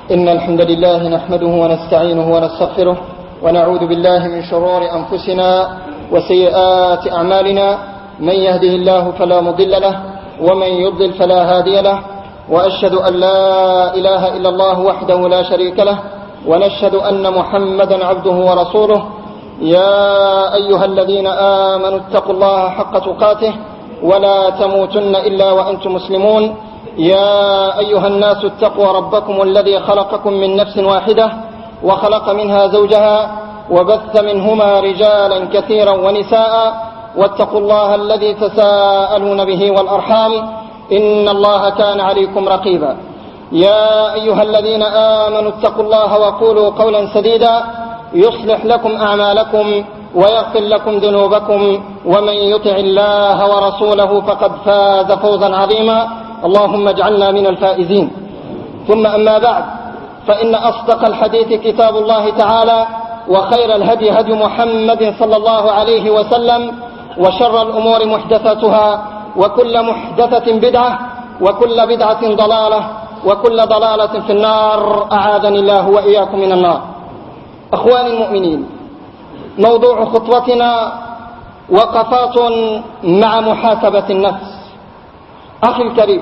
إن الحمد لله نحمده ونستعينه ونستغفره ونعوذ بالله من شرور أنفسنا وسيئات أعمالنا. من يهده الله فلا مضل له ومن يضلل فلا هادي له، وأشهد أن لا إله إلا الله وحده لا شريك له، ونشهد أن محمدا عبده ورسوله. يا أيها الذين آمنوا اتقوا الله حق تقاته ولا تموتن إلا وأنتم مسلمون. يا أيها الناس اتقوا ربكم الذي خلقكم من نفس واحدة وخلق منها زوجها وبث منهما رجالا كثيرا ونساء، واتقوا الله الذي تساءلون به والأرحام إن الله كان عليكم رقيبا. يا أيها الذين آمنوا اتقوا الله وقولوا قولا سديدا يصلح لكم أعمالكم ويغفر لكم ذنوبكم، ومن يطع الله ورسوله فقد فاز فوزا عظيما. اللهم اجعلنا من الفائزين. ثم أما بعد، فإن أصدق الحديث كتاب الله تعالى، وخير الهدي هدي محمد صلى الله عليه وسلم، وشر الأمور محدثاتها، وكل محدثة بدعة، وكل بدعة ضلالة، وكل ضلالة في النار. أعاذني الله وإياكم من النار. أخواني المؤمنين، موضوع خطوتنا وقفات مع محاسبة النفس. أخي الكريم،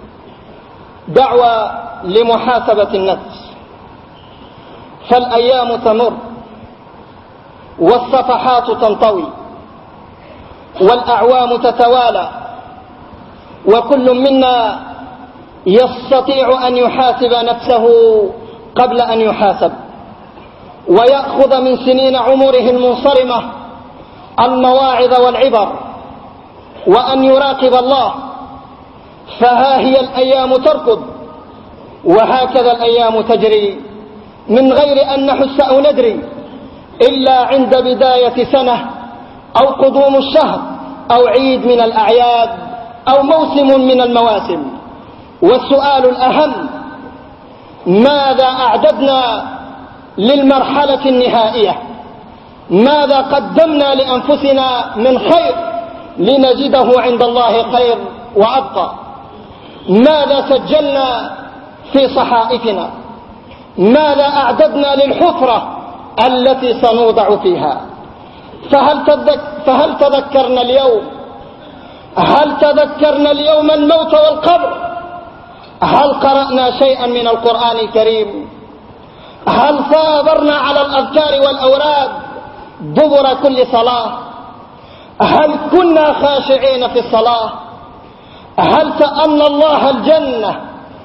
دعوة لمحاسبة النفس، فالأيام تمر والصفحات تنطوي والأعوام تتوالى، وكل منا يستطيع أن يحاسب نفسه قبل أن يحاسب، ويأخذ من سنين عمره المنصرمة المواعظ والعبر، وأن يراقب الله. فها هي الأيام تركض، وهكذا الأيام تجري من غير أن نحس أو ندري، إلا عند بداية سنة أو قدوم الشهر أو عيد من الأعياد أو موسم من المواسم. والسؤال الأهم: ماذا أعددنا للمرحلة النهائية؟ ماذا قدمنا لأنفسنا من خير لنجده عند الله خير وأبقى؟ ماذا سجلنا في صحائفنا؟ ماذا أعددنا للحفرة التي سنوضع فيها؟ فهل تذكرنا اليوم؟ هل تذكرنا اليوم الموت والقبر؟ هل قرأنا شيئا من القرآن الكريم؟ هل صابرنا على الأذكار والأوراد دبر كل صلاة؟ هل كنا خاشعين في الصلاة؟ هل سألنا الله الجنة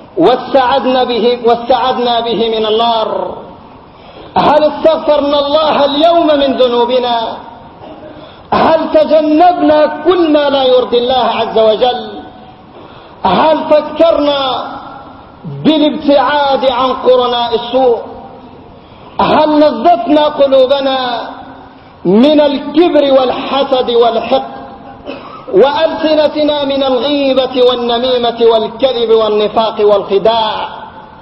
واستعدنا به من النار؟ هل استغفرنا الله اليوم من ذنوبنا؟ هل تجنبنا كل ما لا يرضي الله عز وجل؟ هل فكرنا بالابتعاد عن قرناء السوء؟ هل نظفنا قلوبنا من الكبر والحسد والحقد، وألسنتنا من الغيبة والنميمة والكذب والنفاق والخداع؟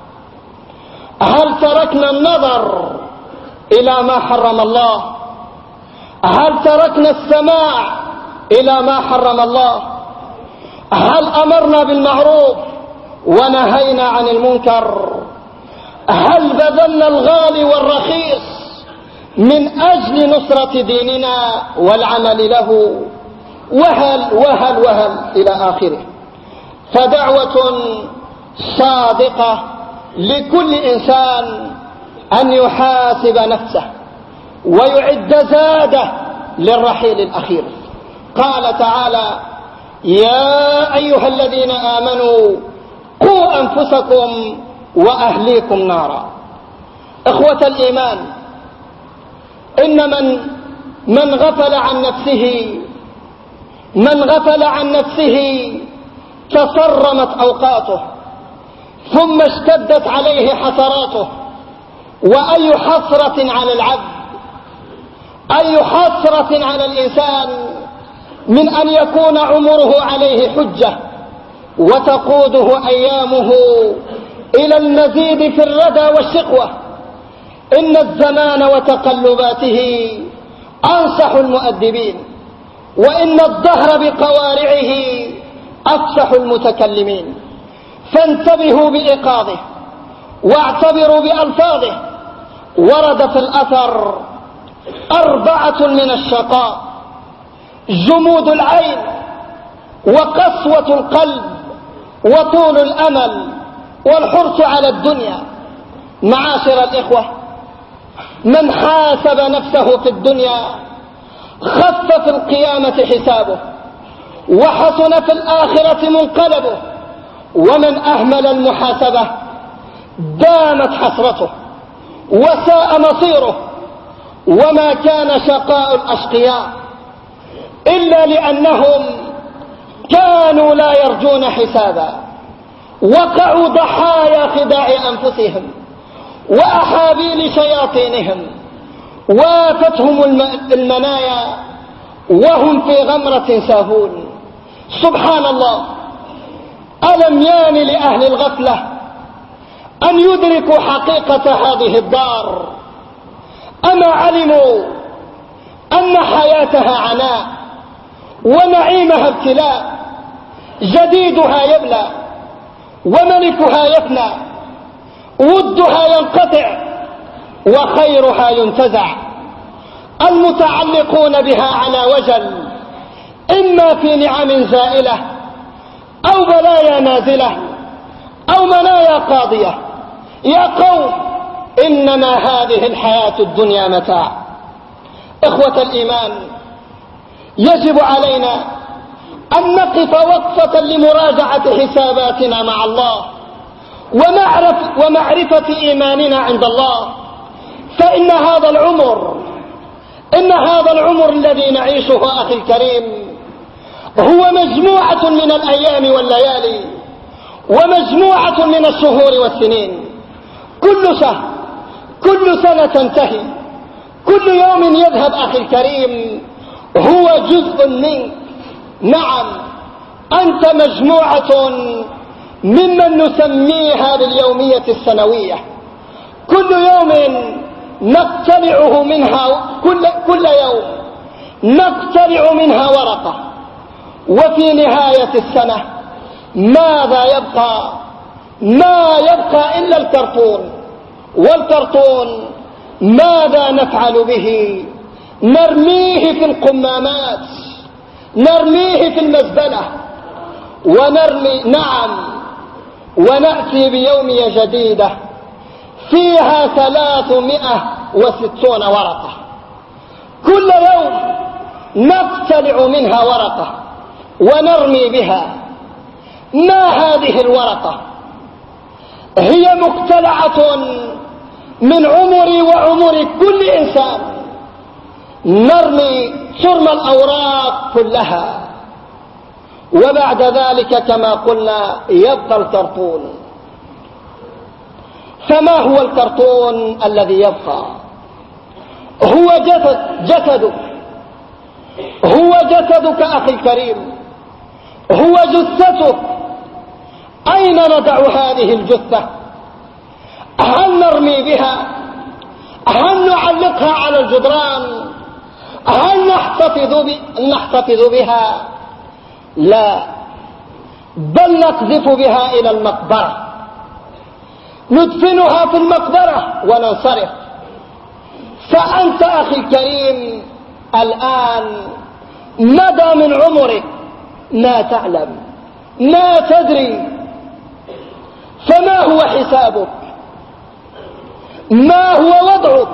هل تركنا النظر إلى ما حرم الله؟ هل تركنا السماع إلى ما حرم الله؟ هل أمرنا بالمعروف ونهينا عن المنكر؟ هل بذلنا الغالي والرخيص من أجل نصرة ديننا والعمل له؟ وهل إلى آخره. فدعوة صادقة لكل إنسان أن يحاسب نفسه ويعد زاده للرحيل الأخير. قال تعالى: يا أيها الذين آمنوا قوا أنفسكم وأهليكم نارا. إخوة الإيمان، إن من غفل عن نفسه تصرمت أوقاته، ثم اشتدت عليه حسراته. وأي حسرة على العبد، أي حسرة على الإنسان من أن يكون عمره عليه حجة وتقوده أيامه إلى المزيد في الردى والشقوة. إن الزمان وتقلباته أنصح المؤدبين، وإن الدهر بقوارعه أفسح المتكلمين. فانتبهوا بإيقاظه واعتبروا بألفاظه. ورد في الأثر 4 من الشقاء: جمود العين، وقسوة القلب، وطول الأمل، والحرص على الدنيا. معاشر الإخوة، من حاسب نفسه في الدنيا خف في القيامة حسابه، وحسن في الآخرة منقلبه. ومن أهمل المحاسبة دامت حسرته وساء مصيره. وما كان شقاء الأشقياء إلا لأنهم كانوا لا يرجون حسابا، وقعوا ضحايا خداع أنفسهم وأحابيل شياطينهم، وافته المنايا وهم في غمرة ساهون. سبحان الله، ألم يان لأهل الغفلة أن يدركوا حقيقة هذه الدار؟ أما علموا أن حياتها عناء ونعيمها ابتلاء، جديدها يبلى وملكها يفنى، ودها ينقطع وخيرها ينتزع. المتعلقون بها على وجل، إما في نعم زائلة أو بلايا نازلة أو منايا قاضية. يا قوم، إنما هذه الحياة الدنيا متاع. إخوة الإيمان، يجب علينا أن نقف وقفة لمراجعة حساباتنا مع الله ومعرفة إيماننا عند الله. فإن هذا العمر الذي نعيشه أخي الكريم هو مجموعة من الأيام والليالي، ومجموعة من الشهور والسنين. كل سنة تنتهي، كل يوم يذهب أخي الكريم هو جزء منك. نعم، أنت مجموعة ممن نسميها باليومية السنوية. كل يوم نقتلعه منها، كل يوم نقتلع منها ورقة. وفي نهاية السنة ماذا يبقى؟ ما يبقى إلا الكرتون. والكرتون ماذا نفعل به؟ نرميه في القمامات، نرميه في المزبلة، ونأتي بيومية جديدة فيها 360 ورقة. كل يوم نقتلع منها ورقة ونرمي بها. ما هذه الورقة؟ هي مقتلعة من عمري وعمر كل إنسان. ترمى الأوراق كلها، وبعد ذلك كما قلنا يبقى الكرتون. فما هو الكرتون الذي يبقى؟ هو جسدك أخي الكريم، هو جثتك. أين ندع هذه الجثة؟ هل نرمي بها؟ هل نعلقها على الجدران؟ هل نحتفظ بها؟ لا، بل نقذف بها إلى المقبرة، ندفنها في المقبرة وننصرف. فأنت أخي الكريم الآن مدى من عمرك ما تعلم، ما تدري. فما هو حسابك؟ ما هو وضعك؟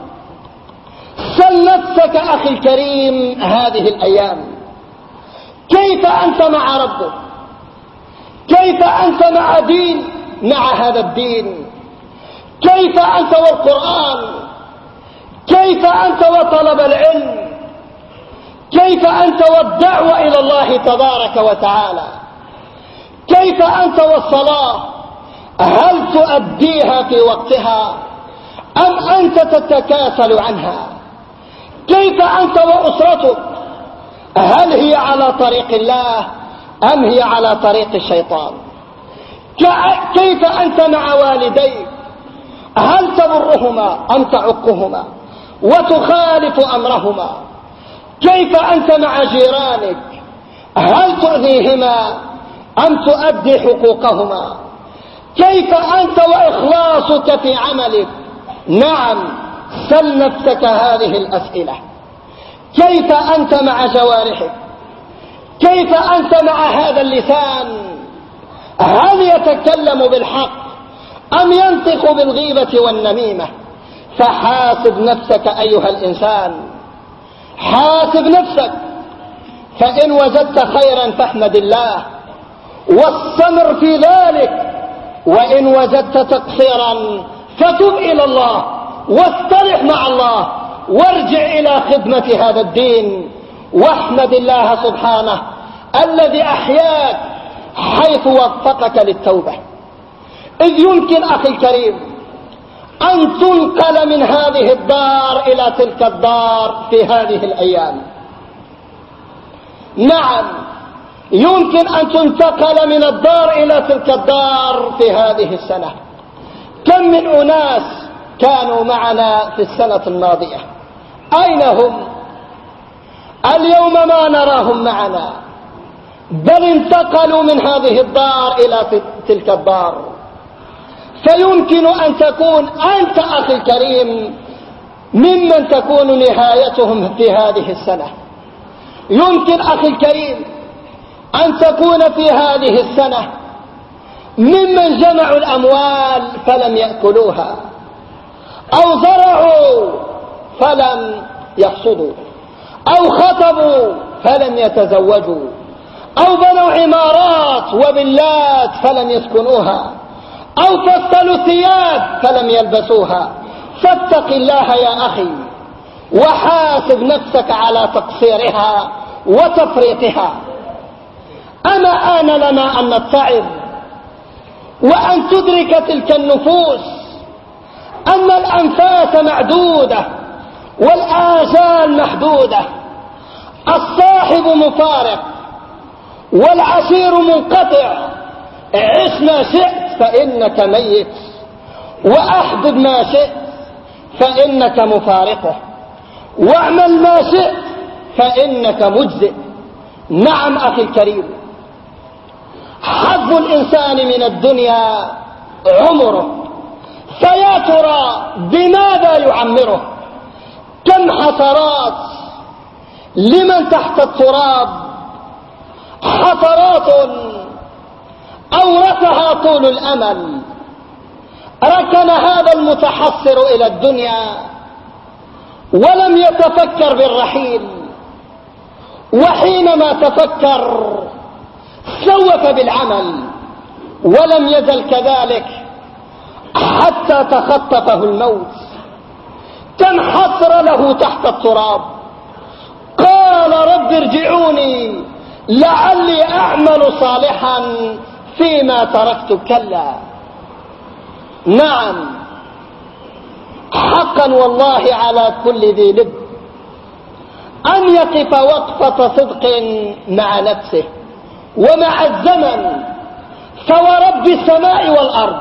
سل نفسك أخي الكريم هذه الأيام، كيف أنت مع ربك؟ كيف أنت مع هذا الدين؟ كيف أنت والقرآن؟ كيف أنت وطلب العلم؟ كيف أنت والدعوة إلى الله تبارك وتعالى؟ كيف أنت والصلاة؟ هل تؤديها في وقتها أم أنت تتكاسل عنها؟ كيف أنت وأسرتك؟ هل هي على طريق الله أم هي على طريق الشيطان؟ كيف أنت مع والديك؟ هل تبرهما أم تعقهما وتخالف أمرهما؟ كيف أنت مع جيرانك؟ هل تؤذيهما أم تؤدي حقوقهما؟ كيف أنت وإخلاصك في عملك؟ نعم، سل نفسك هذه الأسئلة. كيف أنت مع جوارحك؟ كيف أنت مع هذا اللسان؟ هل يتكلم بالحق أم ينطق بالغيبة والنميمة؟ فحاسب نفسك أيها الإنسان، حاسب نفسك. فإن وجدت خيرا فاحمد الله واستمر في ذلك، وإن وجدت تقصيرا فتب إلى الله واصطلح مع الله وارجع إلى خدمة هذا الدين، واحمد الله سبحانه الذي أحياك حيث وفقك للتوبة. إذ يمكن أخي الكريم أن تنقل من هذه الدار إلى تلك الدار في هذه الأيام. نعم، يمكن أن تنتقل من الدار إلى تلك الدار في هذه السنة. كم من أناس كانوا معنا في السنة الماضية، أين هم؟ اليوم ما نراهم معنا، بل انتقلوا من هذه الدار إلى تلك الدار. فيمكن أن تكون أنت أخي الكريم ممن تكون نهايتهم في هذه السنة. يمكن أخي الكريم أن تكون في هذه السنة ممن جمعوا الأموال فلم يأكلوها، أو زرعوا فلم يحصدوا، أو خطبوا فلم يتزوجوا، أو بنوا عمارات وبلات فلم يسكنوها، أو فصلوا ثياب فلم يلبسوها. فاتق الله يا أخي وحاسب نفسك على تقصيرها وتفريطها. أما آن لنا أن نتعظ وأن تدرك تلك النفوس أن الأنفاس معدودة والآجال محدودة، الصاحب مفارق والعشير منقطع. عش ما شئت فإنك ميت، وأحبب ما شئت فإنك مفارقه، واعمل ما شئت فإنك مجزئ. نعم أخي الكريم، حظ الإنسان من الدنيا عمره، فيا ترى بماذا يعمره؟ كم حسرات لمن تحت التراب، حسرات أورثها طول الأمل. ركن هذا المتحسر إلى الدنيا ولم يتفكر بالرحيل، وحينما تفكر سوف بالعمل، ولم يزل كذلك حتى تخطفه الموت. كم حسر له تحت التراب، قال رب ارجعوني لعلي أعمل صالحا فيما تركت. كلا. نعم، حقا والله على كل ذي لب أن يقف وقفة صدق مع نفسه ومع الزمن. فورب السماء والأرض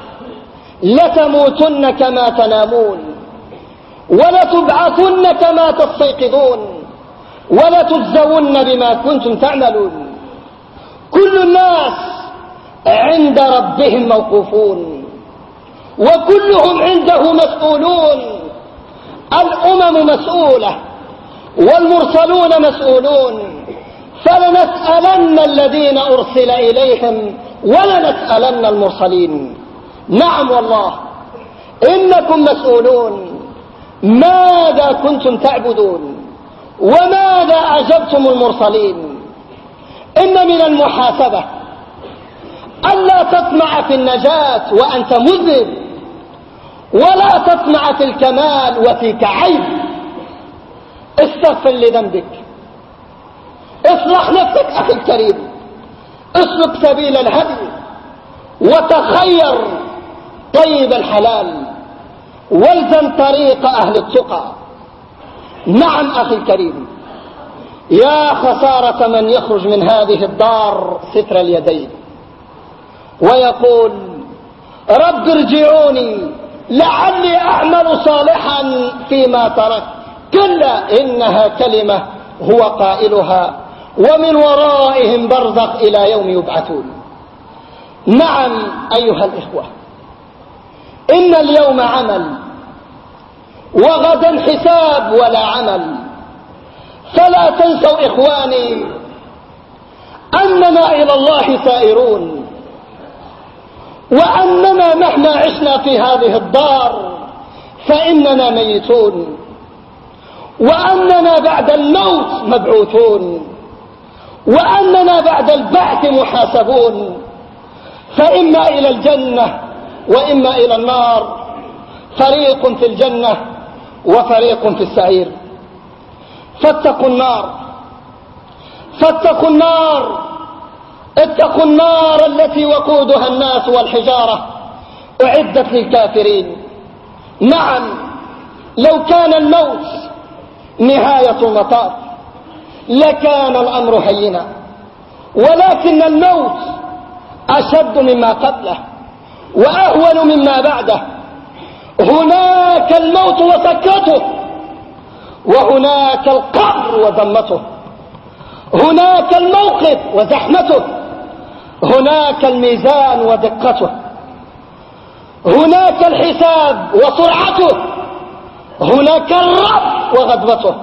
لتموتن كما تنامون، ولتبعثن كما تستيقظون، ولتجزون بما كنتم تعملون. كل الناس عند ربهم موقوفون، وكلهم عنده مسؤولون. الأمم مسؤولة والمرسلون مسؤولون، فلنسألن الذين أرسل إليهم ولنسألن المرسلين. نعم والله إنكم مسؤولون. ماذا كنتم تعبدون وماذا أجبتم المرسلين؟ إن من المحاسبة ألا تطمع في النجاة وأنت مذنب، ولا تطمع في الكمال وفيك عيب. استغفر لذنبك، اصلح نفسك أخي الكريم، اسلك سبيل الهدي، وتخير طيب الحلال، والزم طريق أهل التقى. نعم أخي الكريم، يا خسارة من يخرج من هذه الدار ستر اليدين ويقول رب ارجعوني لعلي أعمل صالحا فيما تركت. كلا، إنها كلمة هو قائلها ومن ورائهم برزخ إلى يوم يبعثون. نعم أيها الإخوة، إن اليوم عمل وغدا حساب ولا عمل. فلا تنسوا إخواني أننا إلى الله سائرون، وأننا مهما عشنا في هذه الدار فإننا ميتون، وأننا بعد الموت مبعوثون، وأننا بعد البعث محاسبون، فإما إلى الجنة وإما إلى النار، فريق في الجنة وفريق في السعير. فاتقوا النار، فاتقوا النار، اتقوا النار التي وقودها الناس والحجارة، أعدت للكافرين. نعم، لو كان الموت نهاية المطاف لكان الأمر هينا، ولكن الموت أشد مما قبله وأهون مما بعده. هناك الموت وسكرته، وهناك القبر وضمته، هناك الموقف وزحمته، هناك الميزان ودقته، هناك الحساب وسرعته، هناك الرب وغضبته،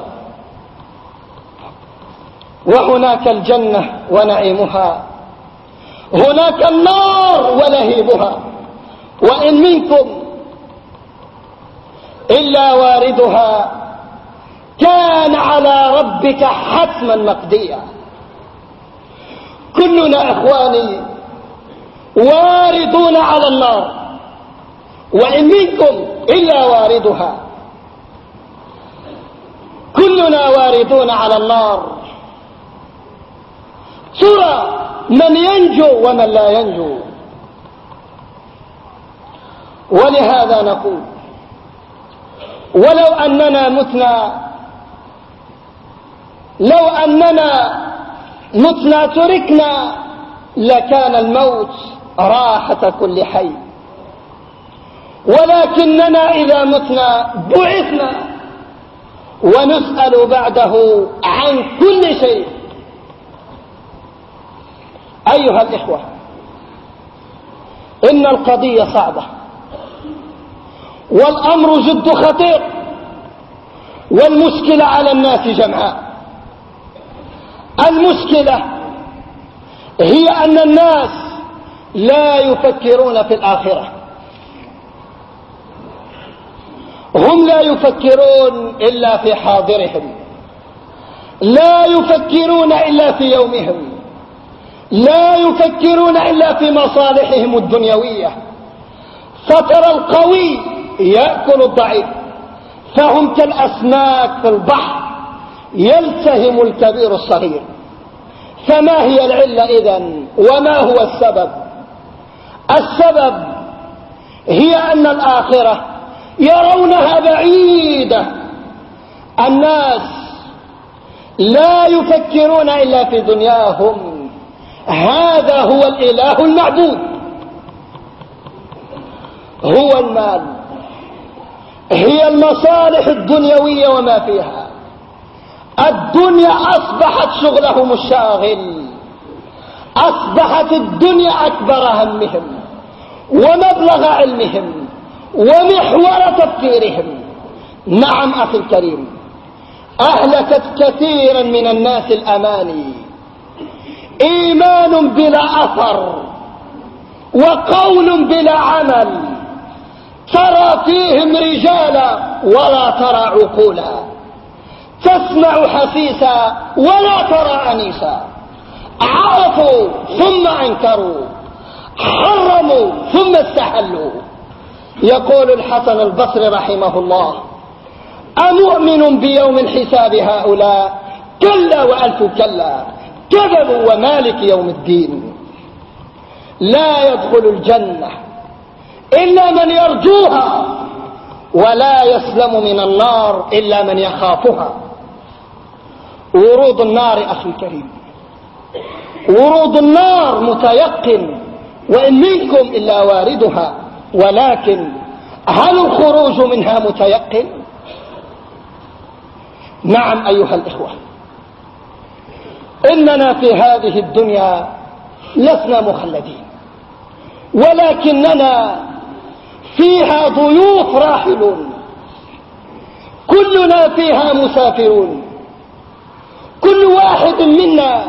وهناك الجنة ونعيمها، هناك النار ولهيبها. وإن منكم إلا واردها كان على ربك حتما مقضيا. كلنا إخواني واردون على النار، وإن منكم إلا واردها. كلنا واردون على النار. ترى من ينجو ومن لا ينجو. ولهذا نقول ولو أننا متنا تركنا لكان الموت راحة كل حي، ولكننا إذا متنا بعثنا ونسأل بعده عن كل شيء. أيها الإخوة، إن القضية صعبة والأمر جد خطير، والمشكلة على الناس جمعاء. المشكلة هي أن الناس لا يفكرون في الآخرة. هم لا يفكرون إلا في حاضرهم، لا يفكرون إلا في يومهم، لا يفكرون إلا في مصالحهم الدنيوية. فترى القوي يأكل الضعيف، فهم كالأسماك في البحر يلتهم الكبير الصغير. فما هي العلة إذن؟ وما هو السبب؟ السبب هي أن الآخرة يرونها بعيدة. الناس لا يفكرون إلا في دنياهم، هذا هو الإله المعبود، هو المال، هي المصالح الدنيوية وما فيها. الدنيا أصبحت شغلهم الشاغل، أصبحت الدنيا أكبر همهم ومبلغ علمهم ومحور تفكيرهم. نعم أخي الكريم، أهلكت كثيرا من الناس الأماني، إيمان بلا أثر وقول بلا عمل. ترى فيهم رجالا ولا ترى عقولا، تسمع حسيسا ولا ترى أنيسا، عرفوا ثم أنكروا، حرموا ثم استحلوا. يقول الحسن البصري رحمه الله: أمؤمن بيوم الحساب هؤلاء؟ كلا وألف كلا، كذبوا ومالك يوم الدين. لا يدخل الجنة إلا من يرجوها، ولا يسلم من النار إلا من يخافها. ورود النار أخي الكريم، ورود النار متيقن، وإن منكم إلا واردها، ولكن هل الخروج منها متيقن؟ نعم أيها الإخوة، إننا في هذه الدنيا لسنا مخلدين، ولكننا فيها ضيوف راحلون، كلنا فيها مسافرون، كل واحد منا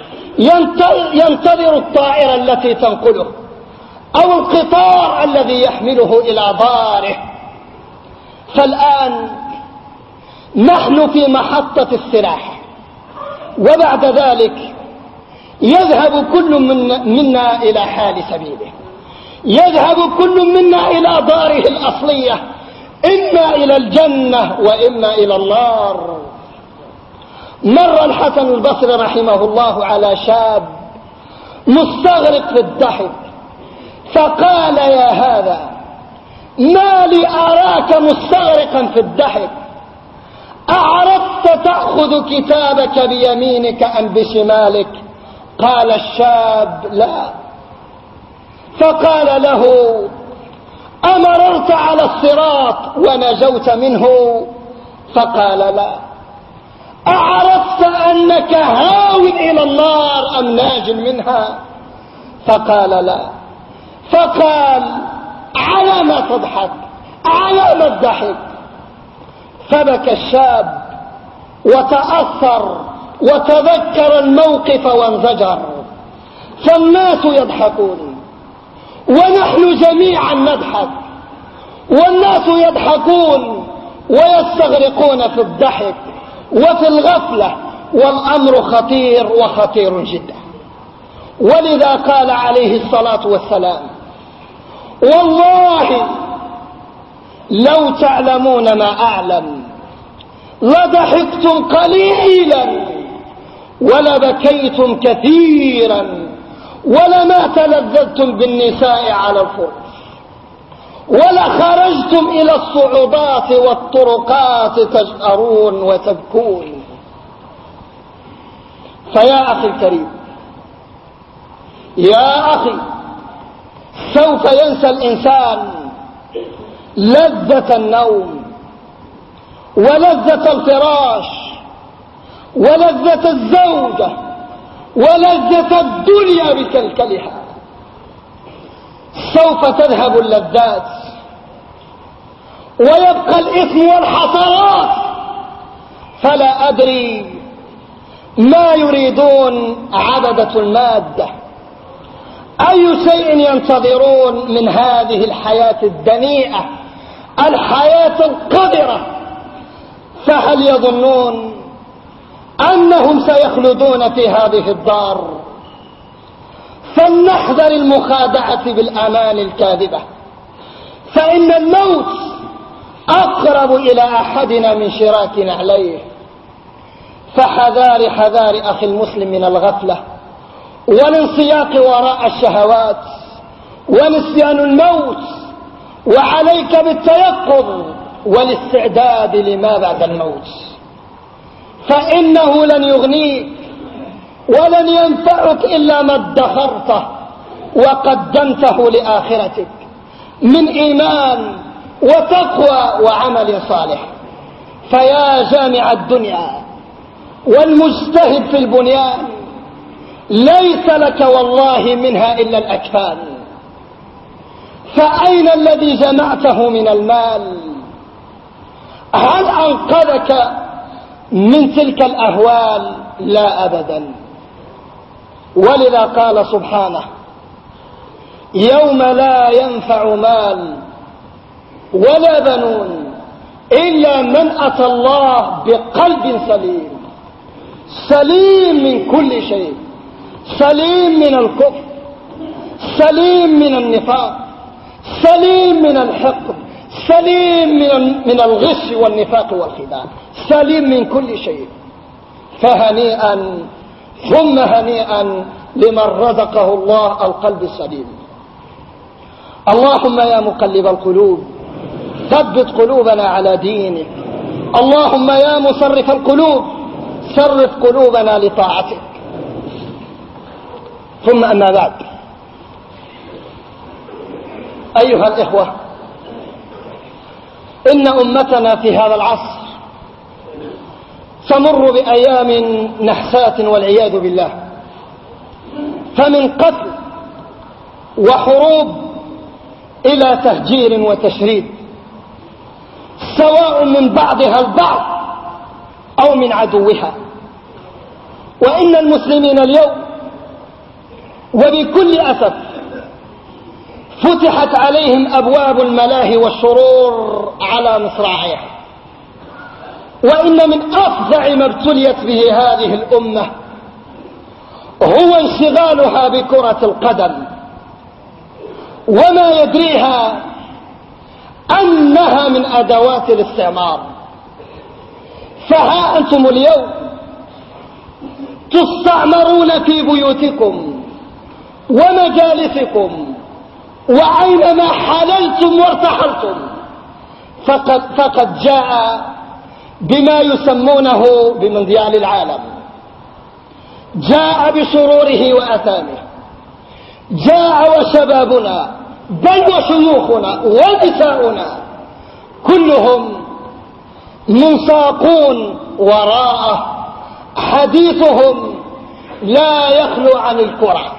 ينتظر الطائرة التي تنقله أو القطار الذي يحمله إلى داره. فالآن نحن في محطة السلاح، وبعد ذلك يذهب كل منا إلى حال سبيله، يذهب كل منا إلى داره الأصلية، إما إلى الجنة وإما إلى النار. مر الحسن البصري رحمه الله على شاب مستغرق في الضحك، فقال: يا هذا، ما لي أراك مستغرقا في الضحك؟ أعرفت تأخذ كتابك بيمينك أم بشمالك؟ قال الشاب: لا. فقال له: أمررت على الصراط ونجوت منه؟ فقال: لا. أعرفت أنك هاو إلى النار أم ناج منها؟ فقال: لا. فقال: على ما تضحك؟ على ما الضحك؟ فبكى الشاب وتأثر وتذكر الموقف وانزجر. فالناس يضحكون ونحن جميعا نضحك، والناس يضحكون ويستغرقون في الضحك وفي الغفلة، والأمر خطير وخطير جدا. ولذا قال عليه الصلاة والسلام: والله لو تعلمون ما أعلم لضحكتم قليلا ولبكيتم كثيرا ولما تلذذتم بالنساء على الفرش ولخرجتم إلى الصعوبات والطرقات تجأرون وتبكون. فيا أخي الكريم، يا أخي، سوف ينسى الإنسان لذة النوم ولذة الفراش ولذة الزوجة ولذة الدنيا بكلكلها. سوف تذهب اللذات ويبقى الإثم والحسرات. فلا أدري ما يريدون عبدة المادة، أي شيء ينتظرون من هذه الحياة الدنيئة، الحياة القذرة؟ فهل يظنون أنهم سيخلدون في هذه الدار؟ فلنحذر المخادعة بالأمان الكاذبة، فإن الموت أقرب إلى أحدنا من شراك نعليه. فحذار حذار أخي المسلم من الغفلة والانسياق وراء الشهوات ونسيان الموت، وعليك بالتيقظ والاستعداد لما بعد الموت، فإنه لن يغنيك ولن ينفعك إلا ما ادخرته وقدمته لآخرتك من إيمان وتقوى وعمل صالح. فيا جامع الدنيا والمجتهد في البنيان، ليس لك والله منها إلا الأكفان. فأين الذي جمعته من المال؟ هل أنقذك من تلك الأهوال؟ لا أبدا. ولذا قال سبحانه: يوم لا ينفع مال ولا بنون إلا من أتى الله بقلب سليم، سليم من كل شيء، سليم من الكفر، سليم من النفاق، سليم من الحقد، سليم من الغش والنفاق والخداع، سليم من كل شيء. فهنيئا ثم هنيئا لمن رزقه الله القلب السليم. اللهم يا مقلب القلوب ثبت قلوبنا على دينك. اللهم يا مصرف القلوب صرف قلوبنا لطاعتك. ثم أما بعد، أيها الإخوة، إن أمتنا في هذا العصر تمر بأيام نحسات والعياذ بالله، فمن قتل وحروب إلى تهجير وتشريد، سواء من بعضها البعض أو من عدوها. وإن المسلمين اليوم وبكل أسف فتحت عليهم أبواب الملاهي والشرور على مصراعيها. وإن من أفظع ما ابتليت به هذه الأمة هو انشغالها بكرة القدم، وما يدريها أنها من أدوات الاستعمار. فها أنتم اليوم تستعمرون في بيوتكم ومجالسكم، وأينما حللتم وارتحلتم فقد جاء بما يسمونه بمونديال العالم، جاء بشروره وأثامه، جاء وشبابنا بل وشيوخنا ونساؤنا كلهم منساقون وراءه. حديثهم لا يخلو عن الكرة،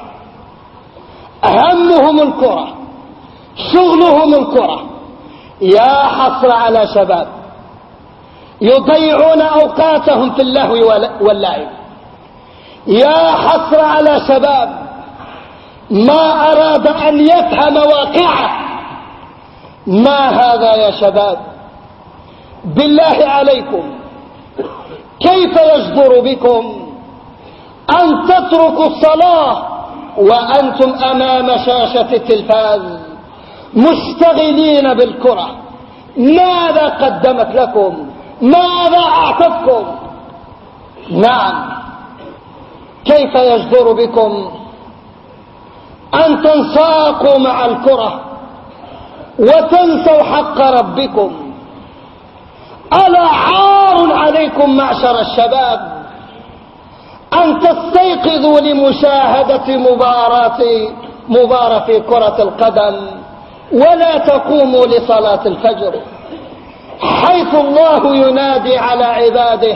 همهم الكرة، شغلهم الكرة. يا حسرة على شباب يضيعون أوقاتهم في اللهو واللعب. يا حسرة على شباب ما أراد أن يفهم واقعه. ما هذا يا شباب؟ بالله عليكم كيف يجدر بكم أن تتركوا الصلاة وأنتم أمام شاشة التلفاز مشتغلين بالكرة؟ ماذا قدمت لكم؟ ماذا أعطتكم؟ نعم، كيف يجدر بكم أن تنساقوا مع الكرة وتنسوا حق ربكم؟ ألا عار عليكم معشر الشباب أن تستيقظوا لمشاهدة مباراة في كرة القدم ولا تقوموا لصلاة الفجر، حيث الله ينادي على عباده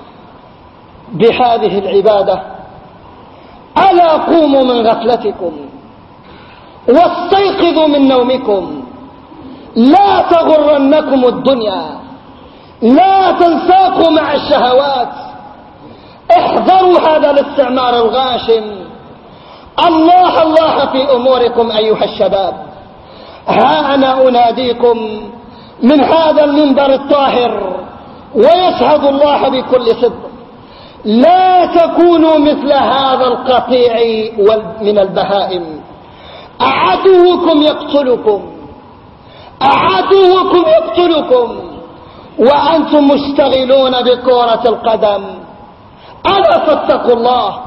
بهذه العبادة: ألا قوموا من غفلتكم واستيقظوا من نومكم، لا تغرنكم الدنيا، لا تنساقوا مع الشهوات، احذروا هذا الاستعمار الغاشم. الله الله في أموركم أيها الشباب. ها أنا أناديكم من هذا المنبر الطاهر ويشهد الله بكل صدق: لا تكونوا مثل هذا القطيع من البهائم. عدوكم يقتلكم، عدوكم يقتلكم وأنتم مشتغلون بكرة القدم. ألا فاتقوا الله،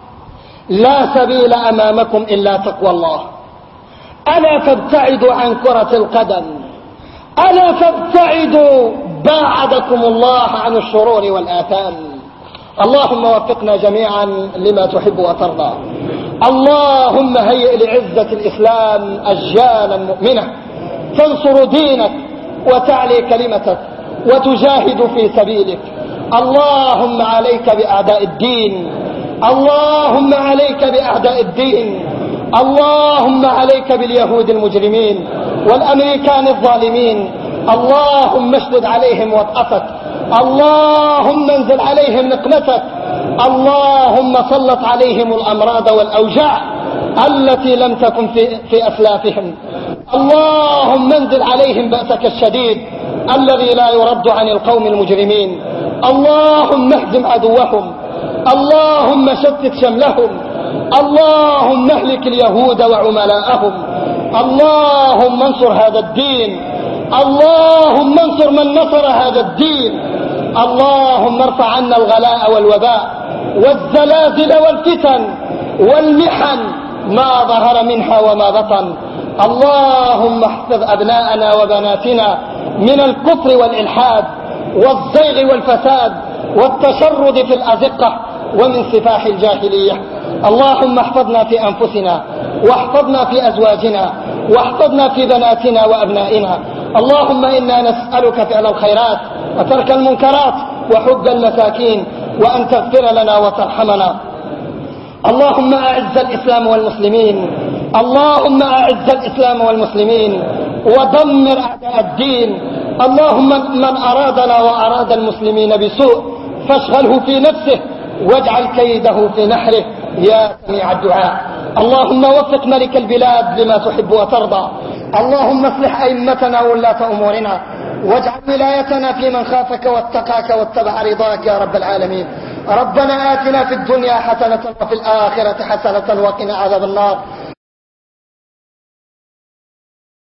لا سبيل أمامكم إلا تقوى الله. ألا فابتعدوا عن كرة القدم، ألا فابتعدوا باعدكم الله عن الشرور والآثام. اللهم وفقنا جميعا لما تحب وترضى. اللهم هيئ لعزة الإسلام أجيالا مؤمنة تنصر دينك وتعلي كلمتك وتجاهد في سبيلك. اللهم عليك بأعداء الدين، اللهم عليك بأعداء الدين، اللهم عليك باليهود المجرمين والأمريكان الظالمين. اللهم اشدد عليهم وطأتك، اللهم انزل عليهم نقمتك، اللهم سلط عليهم الأمراض والأوجاع التي لم تكن في أسلافهم. اللهم انزل عليهم بأسك الشديد الذي لا يرد عن القوم المجرمين. اللهم اهزم عدوهم، اللهم شتت شملهم، اللهم اهلك اليهود وعملاءهم. اللهم انصر هذا الدين، اللهم انصر من نصر هذا الدين. اللهم ارفع عنا الغلاء والوباء والزلازل والفتن والمحن ما ظهر منها وما بطن. اللهم احفظ أبناءنا وبناتنا من الكفر والإلحاد والزيغ والفساد والتشرد في الأزقة ومن سفاح الجاهلية. اللهم احفظنا في أنفسنا واحفظنا في أزواجنا واحفظنا في بناتنا وأبنائنا. اللهم إنا نسألك فعل الخيرات وترك المنكرات وحب المساكين وأن تغفر لنا وترحمنا. اللهم أعز الإسلام والمسلمين اللهم أعز الإسلام والمسلمين ودمر أعداء الدين. اللهم من أرادنا وأراد المسلمين بسوء فاشغله في نفسه واجعل كيده في نحره يا سميع الدعاء. اللهم وفق ملك البلاد لما تحب وترضى. اللهم اصلح أئمتنا وولاة أمورنا واجعل ولايتنا في من خافك واتقاك واتبع رضاك يا رب العالمين. ربنا آتنا في الدنيا حسنة وفي الآخرة حسنة وقنا عذاب النار.